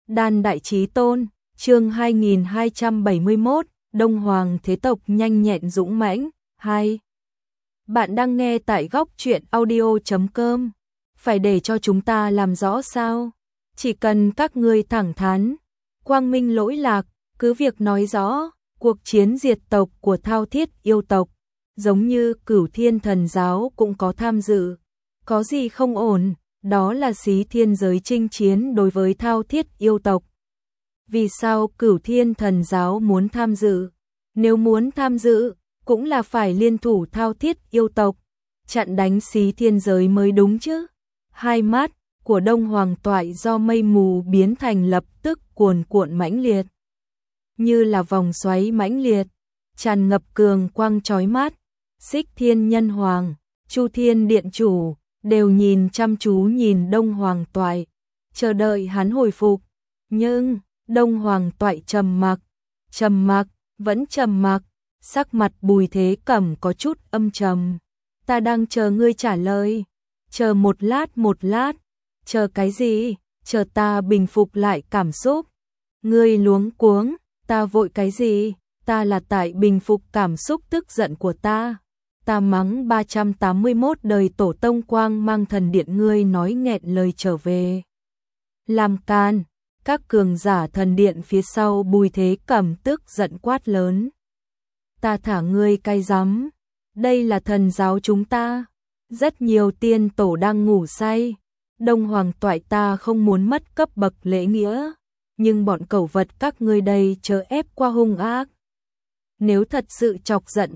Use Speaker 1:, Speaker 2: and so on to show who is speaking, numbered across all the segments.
Speaker 1: Đan Đại Chí Tôn, chương 2271, Đông Hoàng thế tộc nhanh nhẹn dũng mãnh, 2. Bạn đang nghe tại góc truyện audio.com. Phải để cho chúng ta làm rõ sao? Chỉ cần các ngươi thẳng thắn, quang minh lỗi lạc, cứ việc nói rõ, cuộc chiến diệt tộc của Thao Thiết yêu tộc, giống như Cửu Thiên Thần Giáo cũng có tham dự. Có gì không ổn, đó là Xí Thiên giới chinh chiến đối với Thao Thiết yêu tộc. Vì sao Cửu Thiên Thần Giáo muốn tham dự? Nếu muốn tham dự, cũng là phải liên thủ Thao Thiết yêu tộc, chặn đánh Xí Thiên giới mới đúng chứ. Hai mắt của Đông Hoàng Toại do mây mù biến thành lập tức cuồn cuộn mãnh liệt, như là vòng xoáy mãnh liệt, tràn ngập cường quang chói mắt. Xích Thiên Nhân Hoàng, Chu Thiên Điện Chủ đều nhìn chăm chú nhìn Đông Hoàng Toại, chờ đợi hắn hồi phục. Nhưng Đông Hoàng Toại trầm mặc, vẫn trầm mặc, sắc mặt Bùi Thế Cẩm có chút âm trầm. Ta đang chờ ngươi trả lời. Chờ một lát, chờ cái gì? Chờ ta bình phục lại cảm xúc. Ngươi luống cuống, ta vội cái gì? Ta là tại bình phục cảm xúc tức giận của ta. Ta mắng 381 đời tổ tông quang mang thần điện, ngươi nói nghẹn lời trở về. Làm can, các cường giả thần điện phía sau Bùi Thế Cẩm tức giận quát lớn. Ta thả ngươi cay rắm, đây là thần giáo chúng ta. Rất nhiều tiên tổ đang ngủ say. Đông Hoàng Toại ta không muốn mất cấp bậc lễ nghĩa, nhưng bọn cẩu vật các ngươi đây chớ ép qua hung ác. Nếu thật sự chọc giận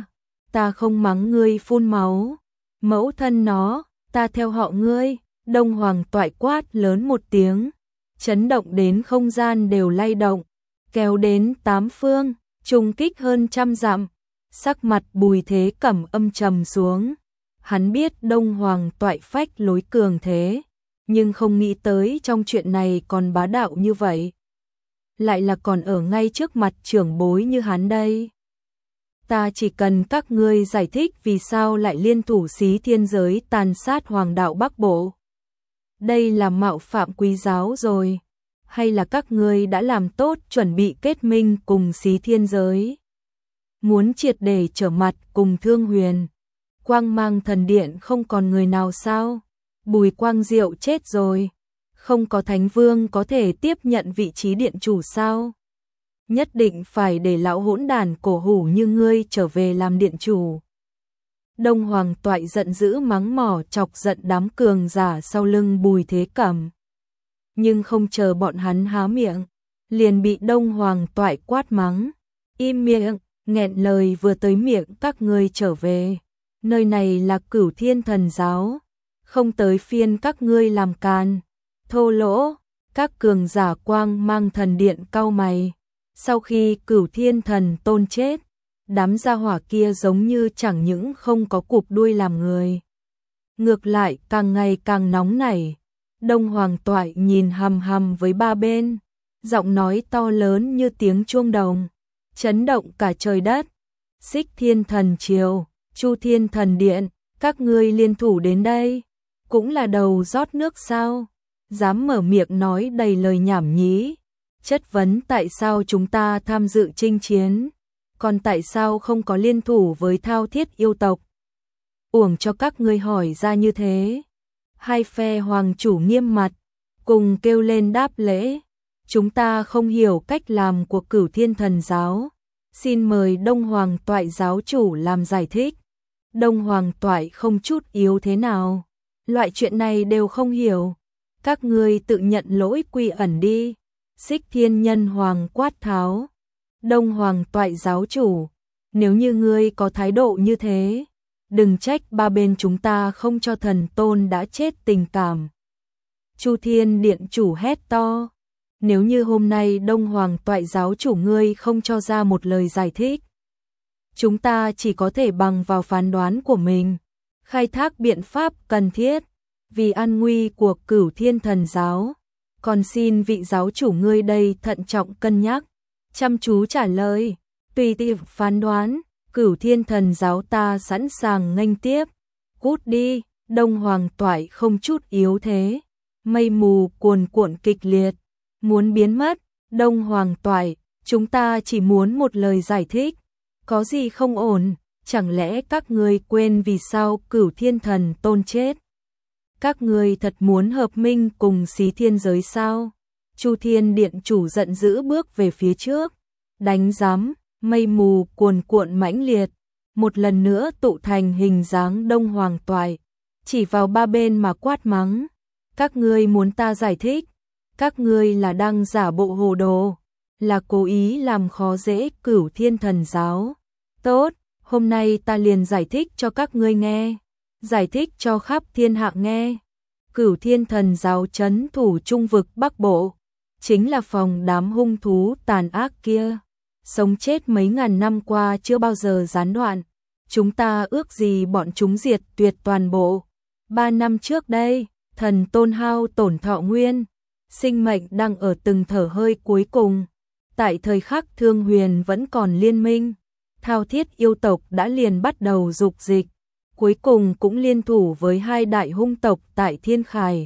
Speaker 1: ta không mắng ngươi phun máu. Mẫu thân nó, ta theo họ ngươi. Đông Hoàng Toại quát lớn một tiếng, chấn động đến không gian đều lay động, kéo đến tám phương, trùng kích hơn trăm dặm. Sắc mặt Bùi Thế Cẩm âm trầm xuống. Hắn biết Đông Hoàng Toại phách lối cường thế, nhưng không nghĩ tới trong chuyện này còn bá đạo như vậy. Lại là còn ở ngay trước mặt trưởng bối như hắn đây. Ta chỉ cần các ngươi giải thích vì sao lại liên thủ Xí Thiên giới tàn sát Hoàng đạo Bắc Bộ. Đây là mạo phạm quý giáo rồi, hay là các ngươi đã làm tốt chuẩn bị kết minh cùng Xí Thiên giới? Muốn triệt để trở mặt cùng Thương Huyền, Quang Mang thần điện không còn người nào sao? Bùi Quang Diệu chết rồi, không có Thánh Vương có thể tiếp nhận vị trí điện chủ sao? Nhất định phải để lão hỗn đàn cổ hủ như ngươi trở về làm điện chủ. Đông Hoàng Toại giận dữ mắng mỏ chọc giận đám cường giả sau lưng Bùi Thế Cẩm. Nhưng không chờ bọn hắn há miệng, liền bị Đông Hoàng Toại quát mắng. Im miệng, nghẹn lời vừa tới miệng các ngươi trở về. Nơi này là Cửu Thiên Thần Giáo, không tới phiên các ngươi làm can. Thô lỗ, các cường giả Quang Mang thần điện cau mày. Sau khi Cửu Thiên Thần Tôn chết, đám gia hỏa kia giống như chẳng những không có cụp đuôi làm người, ngược lại càng ngày càng nóng nảy. Đông Hoàng Toại nhìn hằm hằm với ba bên, giọng nói to lớn như tiếng chuông đồng, chấn động cả trời đất. Xích Thiên Thần Triều, Chu Thiên Thần Điện, các ngươi liên thủ đến đây, cũng là đầu rót nước sao? Dám mở miệng nói đầy lời nhảm nhí, chất vấn tại sao chúng ta tham dự chinh chiến, còn tại sao không có liên thủ với Thao Thiết yêu tộc? Uổng cho các ngươi hỏi ra như thế. Hai phe hoàng chủ nghiêm mặt, cùng kêu lên đáp lễ. Chúng ta không hiểu cách làm của Cửu Thiên Thần Giáo, xin mời Đông Hoàng Toại giáo chủ làm giải thích. Đông Hoàng Toại không chút yếu thế nào, loại chuyện này đều không hiểu. Các ngươi tự nhận lỗi quy ẩn đi. Xích Thiên Nhân Hoàng quát tháo. Đông Hoàng Toại giáo chủ, nếu như ngươi có thái độ như thế, đừng trách ba bên chúng ta không cho thần tôn đã chết tình cảm. Chu Thiên Điện chủ hét to. Nếu như hôm nay Đông Hoàng Toại giáo chủ ngươi không cho ra một lời giải thích, chúng ta chỉ có thể bằng vào phán đoán của mình, khai thác biện pháp cần thiết, vì an nguy của Cửu Thiên Thần Giáo. Còn xin vị giáo chủ ngươi đây thận trọng cân nhắc, chăm chú trả lời, tùy tiện phán đoán. Cửu Thiên Thần Giáo ta sẵn sàng nghênh tiếp. Cút đi. Đông Hoàng Toại không chút yếu thế, mây mù cuồn cuộn kịch liệt, muốn biến mất. Đông Hoàng Toại, chúng ta chỉ muốn một lời giải thích. Có gì không ổn, chẳng lẽ các ngươi quên vì sao Cửu Thiên Thần Tôn chết? Các ngươi thật muốn hợp minh cùng Xí Thiên giới sao? Chu Thiên Điện chủ giận dữ bước về phía trước, đánh giám, mây mù cuồn cuộn mãnh liệt, một lần nữa tụ thành hình dáng Đông Hoàng Toại, chỉ vào ba bên mà quát mắng. Các ngươi muốn ta giải thích, các ngươi là đang giả bộ hồ đồ, là cố ý làm khó dễ Cửu Thiên Thần giáo. Tốt, hôm nay ta liền giải thích cho các ngươi nghe, giải thích cho khắp thiên hạ nghe. Cửu Thiên Thần giáo trấn thủ trung vực Bắc Bộ, chính là phòng đám hung thú tàn ác kia, sống chết mấy ngàn năm qua chưa bao giờ gián đoạn. Chúng ta ước gì bọn chúng diệt tuyệt toàn bộ. 3 năm trước đây, Thần Tôn hao tổn thọ nguyên, sinh mệnh đang ở từng thở hơi cuối cùng. Tại thời khắc Thương Huyền vẫn còn liên minh, Thao Thiết yêu tộc đã liền bắt đầu dục dịch, cuối cùng cũng liên thủ với 2 đại hung tộc tại Thiên Khải,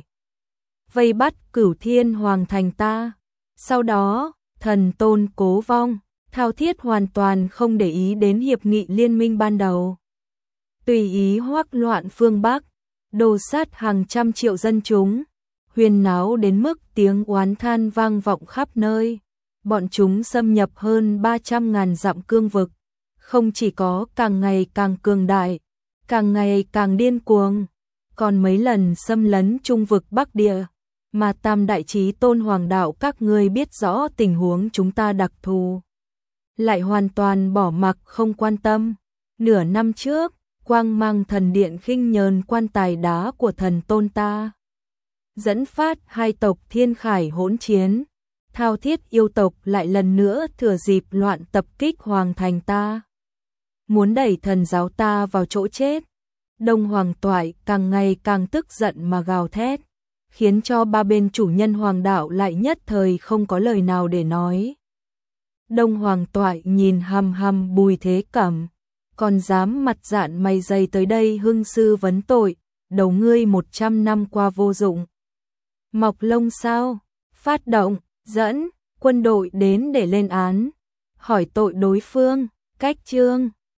Speaker 1: vây bắt Cửu Thiên Hoàng thành ta. Sau đó, Thần Tôn cố vong, Thao Thiết hoàn toàn không để ý đến hiệp nghị liên minh ban đầu, tùy ý hoắc loạn phương Bắc, đồ sát hàng trăm triệu dân chúng, huyên náo đến mức tiếng oán than vang vọng khắp nơi. Bọn chúng xâm nhập hơn 300.000 dặm cương vực, không chỉ có càng ngày càng cường đại, càng ngày càng điên cuồng, còn mấy lần xâm lấn trung vực Bắc Địa, mà Tam Đại Chí Tôn Hoàng đạo các ngươi biết rõ tình huống chúng ta đặc thù, lại hoàn toàn bỏ mặc không quan tâm. Nửa năm trước, Quang Mang Thần Điện khinh nhờn quan tài đá của Thần Tôn ta, dẫn phát 2 tộc Thiên Khải hỗn chiến. Thao Thiết yêu tộc lại lần nữa thừa dịp loạn tập kích hoàng thành ta, muốn đẩy thần giáo ta vào chỗ chết. Đông Hoàng Toại càng ngày càng tức giận mà gào thét, khiến cho ba bên chủ nhân hoàng đạo lại nhất thời không có lời nào để nói. Đông Hoàng Toại nhìn hằm hằm Bùi Thế Cẩm, còn dám mặt dạn mày dày tới đây hưng sư vấn tội, đầu ngươi 100 năm qua vô dụng, mọc lông sao? Phát động, dẫn quân đội đến để lên án, hỏi tội đối phương. Cách chương